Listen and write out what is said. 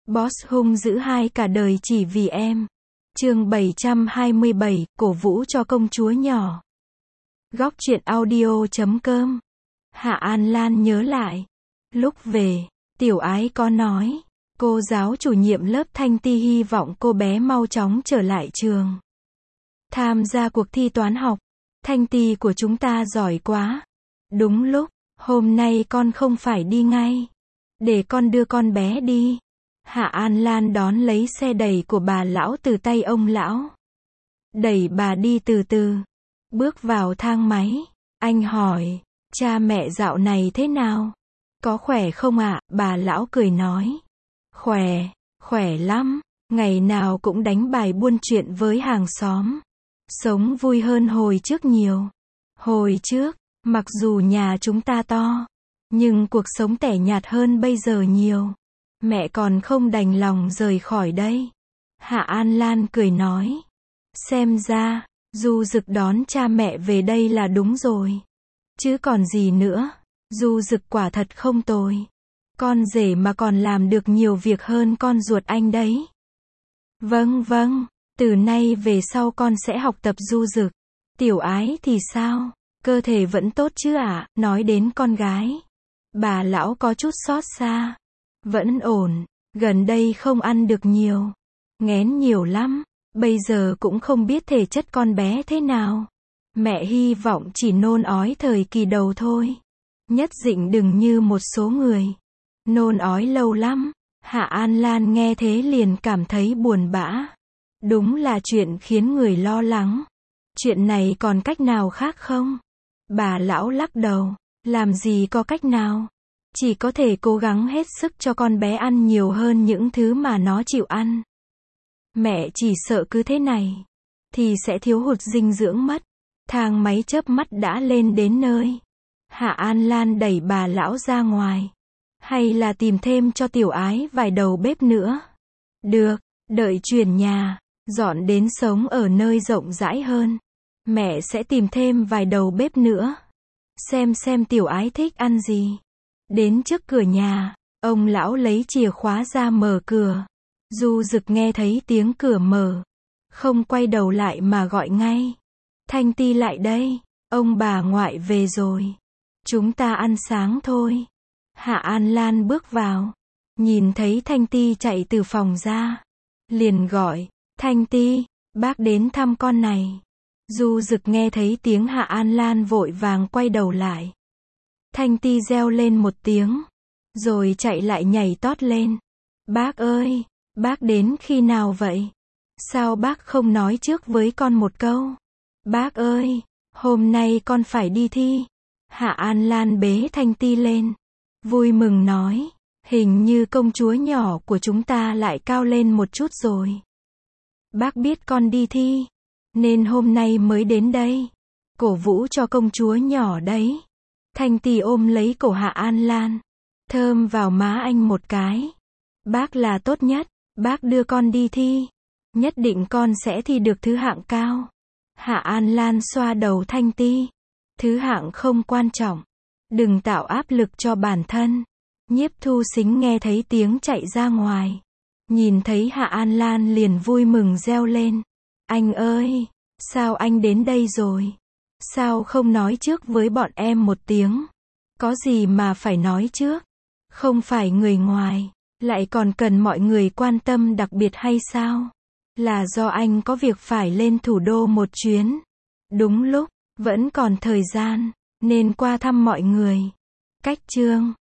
Boss hung dữ hai cả đời chỉ vì em. Chương 727, cổ vũ cho công chúa nhỏ. Góc truyện audio.com. Hạ An Lan nhớ lại. Lúc về, Tiểu Ái có nói, cô giáo chủ nhiệm lớp Thanh Ti hy vọng cô bé mau chóng trở lại trường. Tham gia cuộc thi toán học. Thanh Ti của chúng ta giỏi quá. Đúng lúc, hôm nay con không phải đi ngay. Để con đưa con bé đi. Hạ An Lan đón lấy xe đẩy của bà lão từ tay ông lão. Đẩy bà đi từ từ. Bước vào thang máy. Anh hỏi, cha mẹ dạo này thế nào? Có khỏe không ạ? Bà lão cười nói. Khỏe, khỏe lắm. Ngày nào cũng đánh bài buôn chuyện với hàng xóm. Sống vui hơn hồi trước nhiều. Hồi trước, mặc dù nhà chúng ta to, nhưng cuộc sống tẻ nhạt hơn bây giờ nhiều. Mẹ còn không đành lòng rời khỏi đây. Hạ An Lan cười nói. Xem ra, Du Dực đón cha mẹ về đây là đúng rồi. Chứ còn gì nữa, Du Dực quả thật không tồi. Con rể mà còn làm được nhiều việc hơn con ruột anh đấy. Vâng vâng, từ nay về sau con sẽ học tập Du Dực. Tiểu Ái thì sao? Cơ thể vẫn tốt chứ ạ? Nói đến con gái, bà lão có chút xót xa. Vẫn ổn, gần đây không ăn được nhiều. Nghén nhiều lắm, bây giờ cũng không biết thể chất con bé thế nào. Mẹ hy vọng chỉ nôn ói thời kỳ đầu thôi. Nhất định đừng như một số người. Nôn ói lâu lắm. Hạ An Lan nghe thế liền cảm thấy buồn bã. Đúng là chuyện khiến người lo lắng. Chuyện này còn cách nào khác không? Bà lão lắc đầu. Làm gì có cách nào? Chỉ có thể cố gắng hết sức cho con bé ăn nhiều hơn những thứ mà nó chịu ăn. Mẹ chỉ sợ cứ thế này thì sẽ thiếu hụt dinh dưỡng mất. Thang máy chớp mắt đã lên đến nơi. Hạ An Lan đẩy bà lão ra ngoài. Hay là tìm thêm cho Tiểu Ái vài đầu bếp nữa? Được, đợi chuyển nhà, dọn đến sống ở nơi rộng rãi hơn, mẹ sẽ tìm thêm vài đầu bếp nữa. Xem Tiểu Ái thích ăn gì. Đến trước cửa nhà, ông lão lấy chìa khóa ra mở cửa. Du Dực nghe thấy tiếng cửa mở, không quay đầu lại mà gọi ngay. Thanh Ti lại đây, ông bà ngoại về rồi. Chúng ta ăn sáng thôi. Hạ An Lan bước vào, nhìn thấy Thanh Ti chạy từ phòng ra, liền gọi, Thanh Ti, bác đến thăm con này. Du Dực nghe thấy tiếng Hạ An Lan vội vàng quay đầu lại. Thanh Ti reo lên một tiếng, rồi chạy lại nhảy tót lên. Bác ơi, bác đến khi nào vậy? Sao bác không nói trước với con một câu? Bác ơi, hôm nay con phải đi thi. Hạ An Lan bế Thanh Ti lên, vui mừng nói, hình như công chúa nhỏ của chúng ta lại cao lên một chút rồi. Bác biết con đi thi, nên hôm nay mới đến đây, cổ vũ cho công chúa nhỏ đấy. Thanh Ti ôm lấy cổ Hạ An Lan, thơm vào má anh một cái. Bác là tốt nhất, bác đưa con đi thi, nhất định con sẽ thi được thứ hạng cao. Hạ An Lan xoa đầu Thanh Ti, thứ hạng không quan trọng, đừng tạo áp lực cho bản thân. Nhiếp Thu Sính nghe thấy tiếng chạy ra ngoài, nhìn thấy Hạ An Lan liền vui mừng reo lên. Anh ơi, sao anh đến đây rồi? Sao không nói trước với bọn em một tiếng? Có gì mà phải nói trước? Không phải người ngoài, lại còn cần mọi người quan tâm đặc biệt hay sao? Là do anh có việc phải lên thủ đô một chuyến. Đúng lúc, vẫn còn thời gian, nên qua thăm mọi người. Cách chương